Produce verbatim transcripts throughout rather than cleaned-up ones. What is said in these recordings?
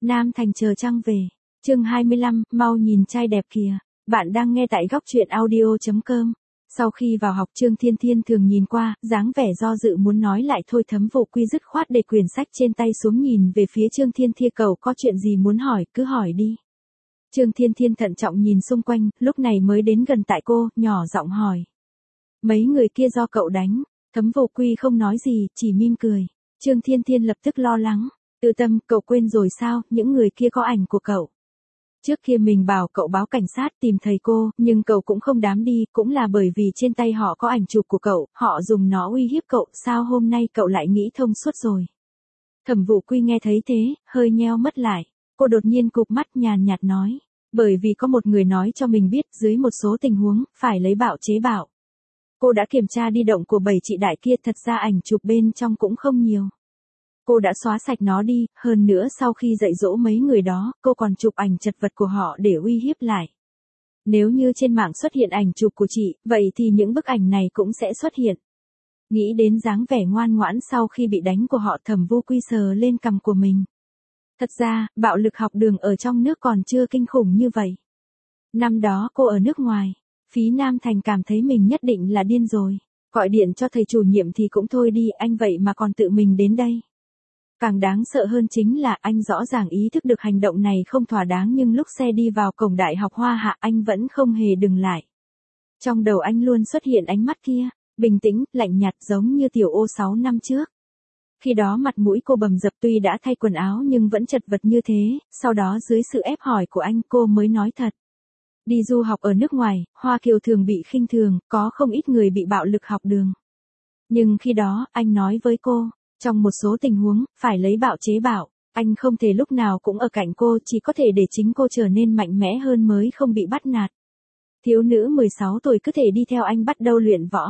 Nam Thành chờ trăng về. Chương hai mươi lăm, mau nhìn trai đẹp kìa. Bạn đang nghe tại góc truyện audio chấm com. Sau khi vào học, Trương Thiên Thiên thường nhìn qua, dáng vẻ do dự muốn nói lại thôi. Thẩm Vô Quy dứt khoát để quyển sách trên tay xuống, nhìn về phía Trương Thiên Thiên, cậu có chuyện gì muốn hỏi, cứ hỏi đi. Trương Thiên Thiên thận trọng nhìn xung quanh, lúc này mới đến gần tại cô, nhỏ giọng hỏi. Mấy người kia do cậu đánh? Thẩm Vô Quy không nói gì, chỉ mỉm cười. Trương Thiên Thiên lập tức lo lắng. Tư Tâm, cậu quên rồi sao, những người kia có ảnh của cậu. Trước kia mình bảo cậu báo cảnh sát tìm thầy cô, nhưng cậu cũng không dám đi, cũng là bởi vì trên tay họ có ảnh chụp của cậu, họ dùng nó uy hiếp cậu, sao hôm nay cậu lại nghĩ thông suốt rồi. Thẩm Vô Quy nghe thấy thế, hơi nheo mắt lại, cô đột nhiên cụp mắt nhàn nhạt nói, bởi vì có một người nói cho mình biết dưới một số tình huống, phải lấy bạo chế bạo. Cô đã kiểm tra đi động của bảy chị đại kia, thật ra ảnh chụp bên trong cũng không nhiều. Cô đã xóa sạch nó đi, hơn nữa sau khi dạy dỗ mấy người đó, cô còn chụp ảnh chật vật của họ để uy hiếp lại. Nếu như trên mạng xuất hiện ảnh chụp của chị, vậy thì những bức ảnh này cũng sẽ xuất hiện. Nghĩ đến dáng vẻ ngoan ngoãn sau khi bị đánh của họ, Thẩm Vô Quy sờ lên cằm của mình. Thật ra, bạo lực học đường ở trong nước còn chưa kinh khủng như vậy. Năm đó cô ở nước ngoài, Phí Nam Thành cảm thấy mình nhất định là điên rồi. Gọi điện cho thầy chủ nhiệm thì cũng thôi đi, anh vậy mà còn tự mình đến đây. Càng đáng sợ hơn chính là anh rõ ràng ý thức được hành động này không thỏa đáng, nhưng lúc xe đi vào cổng Đại học Hoa Hạ anh vẫn không hề dừng lại. Trong đầu anh luôn xuất hiện ánh mắt kia, bình tĩnh, lạnh nhạt giống như Tiểu Ô sáu năm trước. Khi đó mặt mũi cô bầm dập, tuy đã thay quần áo nhưng vẫn chật vật như thế, sau đó dưới sự ép hỏi của anh cô mới nói thật. Đi du học ở nước ngoài, Hoa Kiều thường bị khinh thường, có không ít người bị bạo lực học đường. Nhưng khi đó, anh nói với cô, trong một số tình huống, phải lấy bạo chế bạo, anh không thể lúc nào cũng ở cạnh cô, chỉ có thể để chính cô trở nên mạnh mẽ hơn mới không bị bắt nạt. Thiếu nữ mười sáu tuổi cứ thể đi theo anh bắt đầu luyện võ.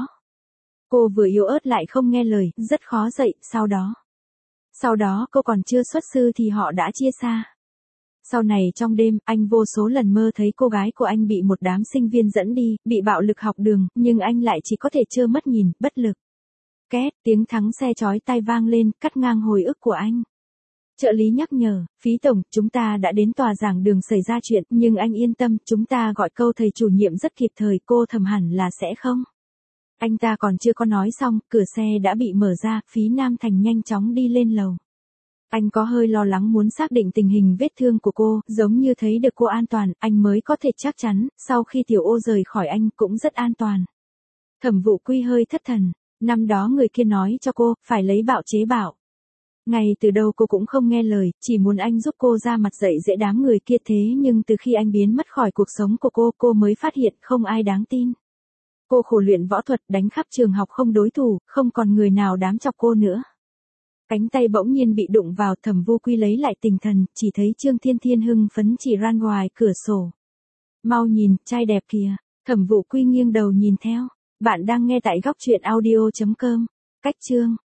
Cô vừa yếu ớt lại không nghe lời, rất khó dạy, sau đó. Sau đó cô còn chưa xuất sư thì họ đã chia xa. Sau này trong đêm, anh vô số lần mơ thấy cô gái của anh bị một đám sinh viên dẫn đi, bị bạo lực học đường, nhưng anh lại chỉ có thể trơ mắt nhìn, bất lực. Két, tiếng thắng xe chói tai vang lên, cắt ngang hồi ức của anh. Trợ lý nhắc nhở, Phí tổng, chúng ta đã đến tòa giảng đường xảy ra chuyện, nhưng anh yên tâm, chúng ta gọi câu thầy chủ nhiệm rất kịp thời, cô Thẩm hẳn là sẽ không. Anh ta còn chưa có nói xong, cửa xe đã bị mở ra, Phí Nam Thành nhanh chóng đi lên lầu. Anh có hơi lo lắng muốn xác định tình hình vết thương của cô, giống như thấy được cô an toàn, anh mới có thể chắc chắn, sau khi Tiểu Ô rời khỏi anh cũng rất an toàn. Thẩm Vô Quy hơi thất thần. Năm đó người kia nói cho cô, phải lấy bạo chế bạo. Ngay từ đầu cô cũng không nghe lời, chỉ muốn anh giúp cô ra mặt dạy dễ đám người kia, thế nhưng từ khi anh biến mất khỏi cuộc sống của cô, cô mới phát hiện không ai đáng tin. Cô khổ luyện võ thuật, đánh khắp trường học không đối thủ, không còn người nào dám chọc cô nữa. Cánh tay bỗng nhiên bị đụng vào, Thẩm Vô Quy lấy lại tinh thần, chỉ thấy Trương Thiên Thiên hưng phấn chỉ ran ngoài cửa sổ. Mau nhìn, trai đẹp kìa. Thẩm Vô Quy nghiêng đầu nhìn theo. Bạn đang nghe tại góc truyện audio chấm com. Cách chương